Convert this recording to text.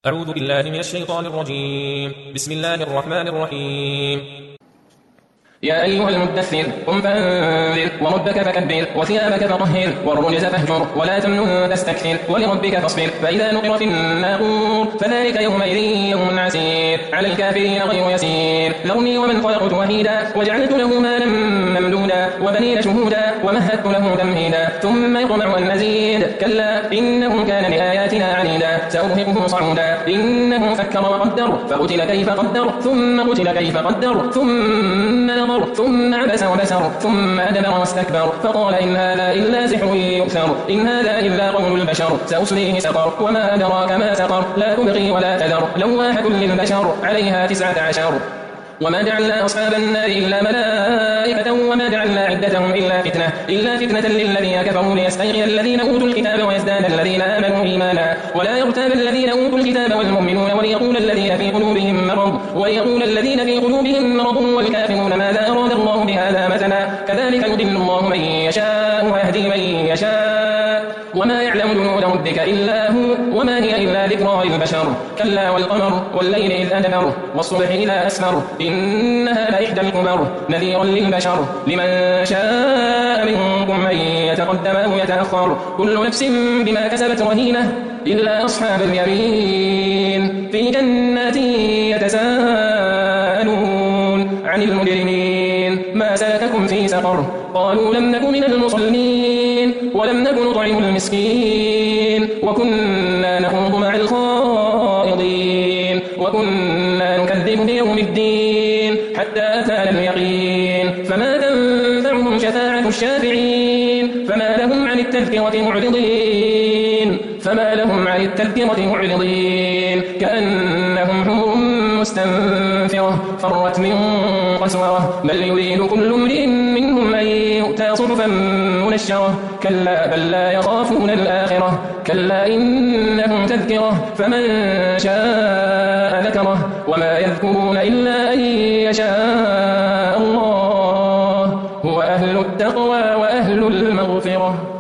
أعوذ بالله من الشيطان الرجيم. بسم الله الرحمن الرحيم. يا أيها المدثر قم فأنذر وربك فكبر وثيابك فطهر والرجز فاهجر ولا تمنن تستكثر ولربك فاصبر فإذا نقر في الناقور فذلك يومئذ يوم عسير على الكافرين غير يسير ذرني ومن خلقت وحيدا وجعلت له مالا ممدودا وبنين شهودا ومهدت له تمهيدا ثم يطمع أن أزيد كلا إنه كان لآياتنا عنيدا سأرهقه صعودا إنه فكر وقدر فقتل كيف قدر ثم قتل كيف قدر ثم عبس وبسر ثم أدبر واستكبر فقال إن هذا إلا سحر يؤثر إن هذا إلا قول البشر سأصليه سقر وما أدراك ما سقر لا تبقي ولا تذر لواحة للبشر عليها 19 وما جعلنا أصحاب النار إلا ملائكة وما جعلنا عدتهم إلا فتنة للذين كفروا ليستيقن الذين أوتوا الكتاب ويزداد الذين آمنوا إيمانا ولا يرتاب الذين أوتوا الكتاب والمؤمنون وليقول الذين في قلوبهم مرض والكافرون ماذا أراد الله بهذا مثلا كذلك يضل الله من يشاء ويهدي من يشاء وما يعلم جنود ربك إلا هو وما هي إلا ذكرى للبشر كلا والقمر والليل إذ أدبر والصبح إذا أسفر إنها لإحدى الكبر نذيرا للبشر لمن شاء منكم من يتقدم أو يتأخر كل نفس بما كسبت رهينة إلا أصحاب اليمين في جنات يتساءلون عن المجرمين ما سلككم في سقر قالوا لم نك من المصلين ولم نك نطعم المسكين وكنا نخوض مع الخائضين وكنا نكذب بيوم الدين حتى أتانا اليقين فما تنفعهم شفاعة الشافعين فما لهم عن التذكرة معرضين كأنهم حمر مستنفرة فرت من قسورة بل يريد كل امرئ منهم أن يؤتى صحفا منشرة كلا بل لا يخافون الآخرة كلا إنهم تذكرة فمن شاء ذكره وما يذكرون إلا أن يشاء الله هو أهل التقوى وأهل المغفرة.